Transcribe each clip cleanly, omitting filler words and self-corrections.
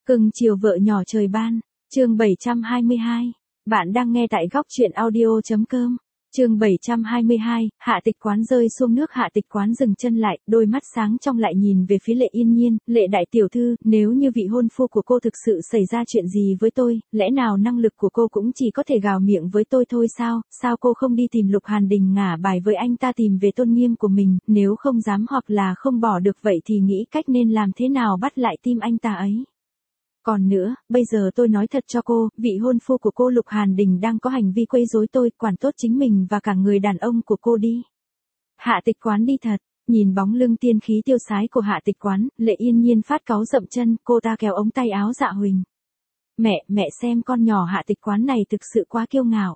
Cưng chiều vợ nhỏ trời ban, chương 722. Bạn đang nghe tại góc truyện audio.com. Chương 722, Hạ Tịch Quán rơi xuống nước. Hạ Tịch Quán dừng chân lại, đôi mắt sáng trong lại nhìn về phía Lệ Yên Nhiên. Lệ đại tiểu thư, nếu như vị hôn phu của cô thực sự xảy ra chuyện gì với tôi, lẽ nào năng lực của cô cũng chỉ có thể gào miệng với tôi thôi sao? Sao cô không đi tìm Lục Hàn Đình ngả bài với anh ta tìm về tôn nghiêm của mình, nếu không dám hoặc là không bỏ được vậy thì nghĩ cách nên làm thế nào bắt lại tim anh ta ấy? Còn nữa, bây giờ tôi nói thật cho cô, vị hôn phu của cô Lục Hàn Đình đang có hành vi quấy rối tôi, quản tốt chính mình và cả người đàn ông của cô đi. Hạ Tịch Quán đi thật, nhìn bóng lưng tiên khí tiêu sái của Hạ Tịch Quán, Lệ Yên Nhiên phát cáu dậm chân, cô ta kéo ống tay áo Dạ Huỳnh. Mẹ xem con nhỏ Hạ Tịch Quán này thực sự quá kiêu ngạo.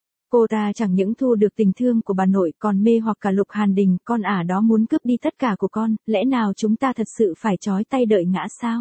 Cô ta chẳng những thu được tình thương của bà nội còn mê hoặc cả Lục Hàn Đình, con ả đó muốn cướp đi tất cả của con, lẽ nào chúng ta thật sự phải trói tay đợi ngã sao?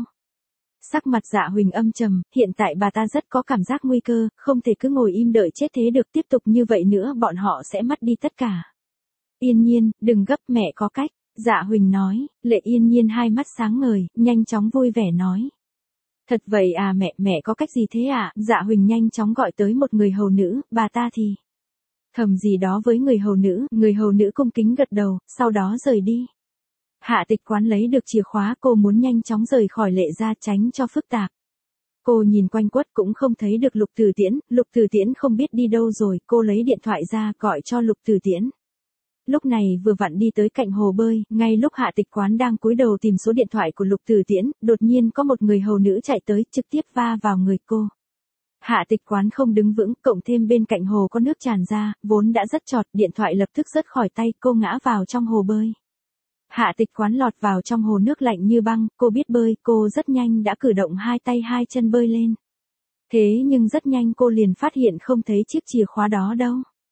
Sắc mặt Dạ Huỳnh âm trầm, hiện tại bà ta rất có cảm giác nguy cơ, không thể cứ ngồi im đợi chết thế được, tiếp tục như vậy nữa bọn họ sẽ mất đi tất cả. Yên Nhiên, đừng gấp, mẹ có cách, Dạ Huỳnh nói. Lệ Yên Nhiên hai mắt sáng ngời, nhanh chóng vui vẻ nói. Thật vậy à mẹ có cách gì thế ạ? Dạ Huỳnh nhanh chóng gọi tới một người hầu nữ, bà ta thì thầm gì đó với người hầu nữ cung kính gật đầu, sau đó rời đi. Hạ Tịch Quán lấy được chìa khóa, cô muốn nhanh chóng rời khỏi Lệ gia tránh cho phức tạp. Cô nhìn quanh quất cũng không thấy được Lục Tử Tiễn không biết đi đâu rồi, cô lấy điện thoại ra gọi cho Lục Tử Tiễn. Lúc này vừa vặn đi tới cạnh hồ bơi, ngay lúc Hạ Tịch Quán đang cúi đầu tìm số điện thoại của Lục Tử Tiễn, đột nhiên có một người hầu nữ chạy tới, trực tiếp va vào người cô. Hạ Tịch Quán không đứng vững, cộng thêm bên cạnh hồ có nước tràn ra, vốn đã rất chọt, điện thoại lập tức rớt khỏi tay, cô ngã vào trong hồ bơi. Hạ Tịch Quán lọt vào trong hồ nước lạnh như băng, cô biết bơi, cô rất nhanh đã cử động hai tay hai chân bơi lên. Thế nhưng rất nhanh cô liền phát hiện không thấy chiếc chìa khóa đó đâu.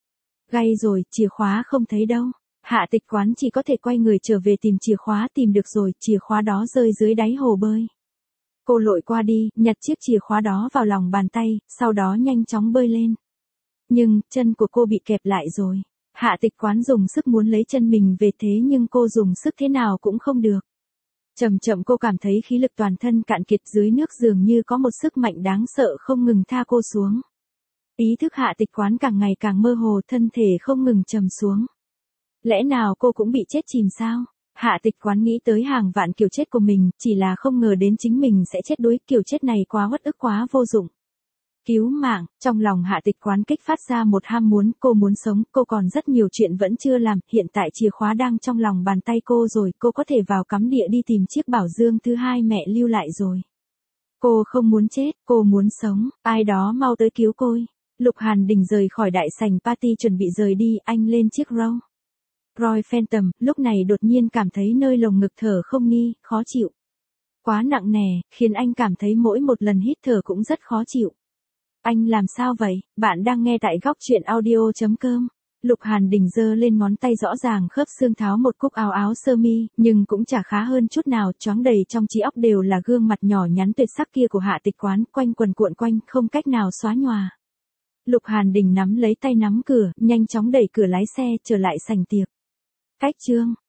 Gay rồi, chìa khóa không thấy đâu. Hạ Tịch Quán chỉ có thể quay người trở về tìm chìa khóa, tìm được rồi, chìa khóa đó rơi dưới đáy hồ bơi. Cô lội qua đi, nhặt chiếc chìa khóa đó vào lòng bàn tay, sau đó nhanh chóng bơi lên. Nhưng, chân của cô bị kẹp lại rồi. Hạ Tịch Quán dùng sức muốn lấy chân mình về thế nhưng cô dùng sức thế nào cũng không được. Chậm chậm cô cảm thấy khí lực toàn thân cạn kiệt, dưới nước dường như có một sức mạnh đáng sợ không ngừng tha cô xuống. Ý thức Hạ Tịch Quán càng ngày càng mơ hồ, thân thể không ngừng trầm xuống. Lẽ nào cô cũng bị chết chìm sao? Hạ Tịch Quán nghĩ tới hàng vạn kiểu chết của mình, chỉ là không ngờ đến chính mình sẽ chết đuối, kiểu chết này quá uất ức quá vô dụng. Cứu mạng, trong lòng Hạ Tịch Quán kích phát ra một ham muốn, cô muốn sống, cô còn rất nhiều chuyện vẫn chưa làm, hiện tại chìa khóa đang trong lòng bàn tay cô rồi, cô có thể vào cắm địa đi tìm chiếc bảo dương thứ hai mẹ lưu lại rồi. Cô không muốn chết, cô muốn sống, ai đó mau tới cứu cô. Lục Hàn Đình rời khỏi đại sảnh party chuẩn bị rời đi, anh lên chiếc Royal Phantom, lúc này đột nhiên cảm thấy nơi lồng ngực thở không ni, khó chịu. Quá nặng nề, khiến anh cảm thấy mỗi một lần hít thở cũng rất khó chịu. Anh làm sao vậy? Bạn đang nghe tại góc truyện audio.com. Lục Hàn Đình giơ lên ngón tay, rõ ràng khớp xương tháo một cúc áo sơ mi, nhưng cũng chả khá hơn chút nào, choáng đầy trong trí óc đều là gương mặt nhỏ nhắn tuyệt sắc kia của Hạ Tịch Quán, quanh quần cuộn quanh, không cách nào xóa nhòa. Lục Hàn Đình nắm lấy tay nắm cửa, nhanh chóng đẩy cửa lái xe, trở lại sảnh tiệc. Cách chương